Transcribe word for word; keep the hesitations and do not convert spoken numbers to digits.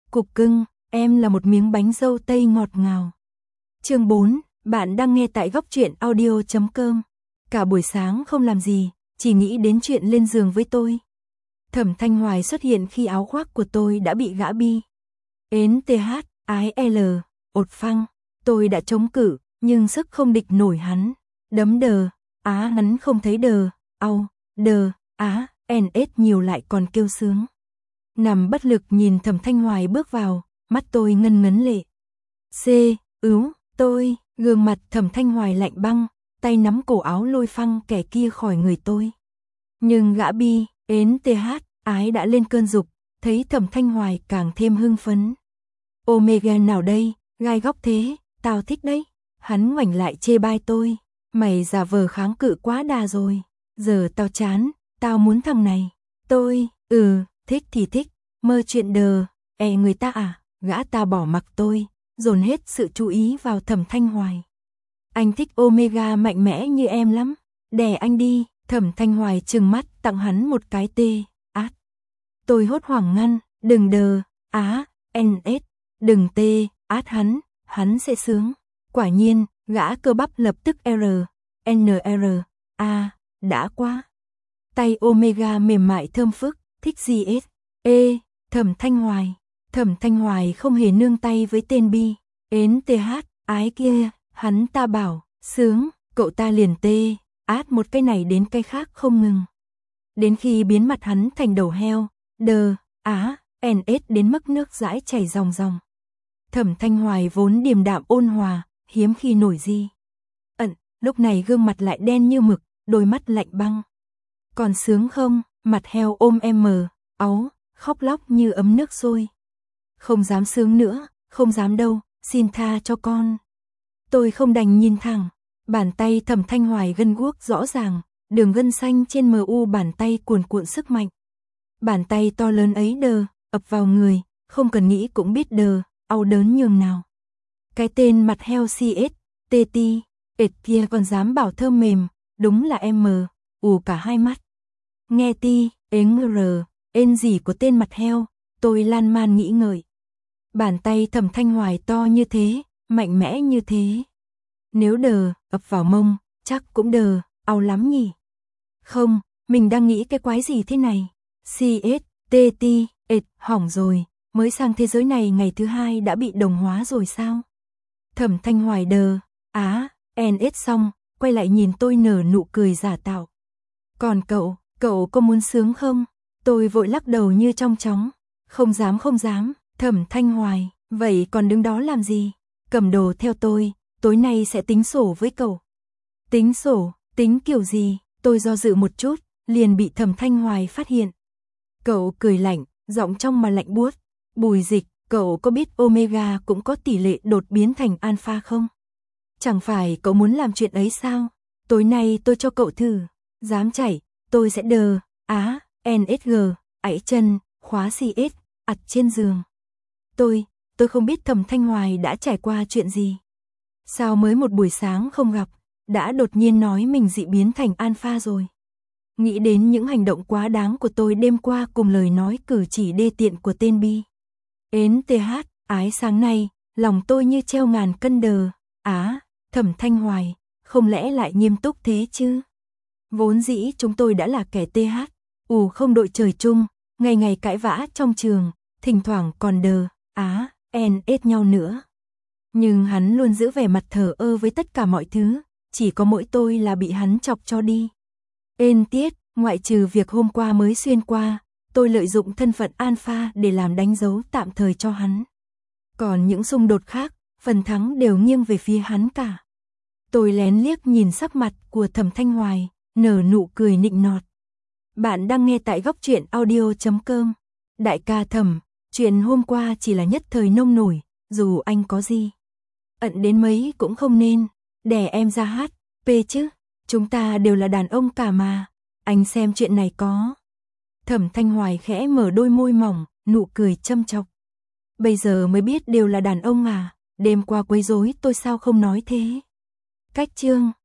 Cục cưng, em là một miếng bánh dâu tây ngọt ngào. Chương bốn, bạn đang nghe tại góc truyện audio chấm com. Cả buổi sáng không làm gì, chỉ nghĩ đến chuyện lên giường với tôi. Thẩm Thanh Hoài xuất hiện khi áo khoác của tôi đã bị gã bi. Ến th, ái l, ột phăng. Tôi đã chống cự, nhưng sức không địch nổi hắn. Đấm đờ, á hắn không thấy đờ, au, đờ, á, ns nhiều lại còn kêu sướng. Nằm bất lực nhìn Thẩm Thanh Hoài bước vào, mắt tôi ngân ngấn lệ. C, ứu, tôi, gương mặt Thẩm Thanh Hoài lạnh băng, tay nắm cổ áo lôi phăng kẻ kia khỏi người tôi. Nhưng gã bi, ến th, ái đã lên cơn dục, thấy Thẩm Thanh Hoài càng thêm hưng phấn. Omega nào đây, gai góc thế, tao thích đấy. Hắn ngoảnh lại chê bai tôi, mày giả vờ kháng cự quá đà rồi, giờ tao chán, tao muốn thằng này. Tôi, ừ, thích thì thích, mơ chuyện đờ, e người ta à, gã ta bỏ mặc tôi, dồn hết sự chú ý vào Thẩm Thanh Hoài. Anh thích Omega mạnh mẽ như em lắm, đè anh đi. Thẩm Thanh Hoài trừng mắt tặng hắn một cái tê, át. Tôi hốt hoảng ngăn, đừng đờ, á, ns, đừng tê, át hắn, hắn sẽ sướng. Quả nhiên, gã cơ bắp lập tức R, N R, A, đã quá. Tay Omega mềm mại thơm phức, thích gì ết, ê, Thẩm Thanh Hoài. Thẩm Thanh Hoài không hề nương tay với tên bi, ến th, ái kia, hắn ta bảo, sướng, cậu ta liền tê, át một cái này đến cái khác không ngừng. Đến khi biến mặt hắn thành đầu heo, đờ, á, ns đến mức nước dãi chảy ròng ròng. Thẩm Thanh Hoài vốn điềm đạm ôn hòa, hiếm khi nổi gì. Ẩn, lúc này gương mặt lại đen như mực, đôi mắt lạnh băng. Còn sướng không, mặt heo ôm em mờ, áu, khóc lóc như ấm nước sôi. Không dám sướng nữa, không dám đâu, xin tha cho con. Tôi không đành nhìn thẳng, bàn tay Thẩm Thanh Hoài gân guốc rõ ràng, đường gân xanh trên mờ u bàn tay cuồn cuộn sức mạnh. Bàn tay to lớn ấy đờ, ập vào người, không cần nghĩ cũng biết đờ, đau đớn nhường nào. Cái tên mặt heo cs, tt, ệt kia còn dám bảo thơm mềm, đúng là em mờ, ù cả hai mắt. Nghe ti, ếng r, ên gì của tên mặt heo, tôi lan man nghĩ ngợi. Bàn tay Thẩm Thanh Hoài to như thế, mạnh mẽ như thế. Nếu đờ, ập vào mông, chắc cũng đờ, đau lắm nhỉ. Không, mình đang nghĩ cái quái gì thế này. cs, tt, ệt, hỏng rồi, mới sang thế giới này ngày thứ hai đã bị đồng hóa rồi sao? Thẩm Thanh Hoài đờ, á, ns xong, quay lại nhìn tôi nở nụ cười giả tạo. Còn cậu, cậu có muốn sướng không? Tôi vội lắc đầu như trong chóng. Không dám không dám, Thẩm Thanh Hoài, vậy còn đứng đó làm gì? Cầm đồ theo tôi, tối nay sẽ tính sổ với cậu. Tính sổ, tính kiểu gì? Tôi do dự một chút, liền bị Thẩm Thanh Hoài phát hiện. Cậu cười lạnh, giọng trong mà lạnh buốt. Bùi Dịch, cậu có biết Omega cũng có tỷ lệ đột biến thành Alpha không? Chẳng phải cậu muốn làm chuyện ấy sao? Tối nay tôi cho cậu thử. Dám chảy, tôi sẽ đờ, á, nsg, ảy chân, khóa cs, ặt trên giường. Tôi, tôi không biết Thẩm Thanh Hoài đã trải qua chuyện gì. Sao mới một buổi sáng không gặp, đã đột nhiên nói mình dị biến thành Alpha rồi. Nghĩ đến những hành động quá đáng của tôi đêm qua cùng lời nói cử chỉ đê tiện của tên bi. Ến th, ái sáng nay, lòng tôi như treo ngàn cân đờ, á, Thẩm Thanh Hoài, không lẽ lại nghiêm túc thế chứ? Vốn dĩ chúng tôi đã là kẻ th, ù không đội trời chung, ngày ngày cãi vã trong trường, thỉnh thoảng còn đờ, á, ns nhau nữa. Nhưng hắn luôn giữ vẻ mặt thờ ơ với tất cả mọi thứ, chỉ có mỗi tôi là bị hắn chọc cho đi. Ên tiết, ngoại trừ việc hôm qua mới xuyên qua, tôi lợi dụng thân phận Alpha để làm đánh dấu tạm thời cho hắn. Còn những xung đột khác, phần thắng đều nghiêng về phía hắn cả. Tôi lén liếc nhìn sắc mặt của Thẩm Thanh Hoài, nở nụ cười nịnh nọt. Bạn đang nghe tại góc truyện audio chấm com. Đại ca Thẩm, chuyện hôm qua chỉ là nhất thời nông nổi, dù anh có gì ận đến mấy cũng không nên đè em ra hát, pê chứ, chúng ta đều là đàn ông cả mà, anh xem chuyện này có. Thẩm Thanh Hoài khẽ mở đôi môi mỏng, nụ cười châm chọc. Bây giờ mới biết đều là đàn ông à, đêm qua quấy rối tôi sao không nói thế. Cách chương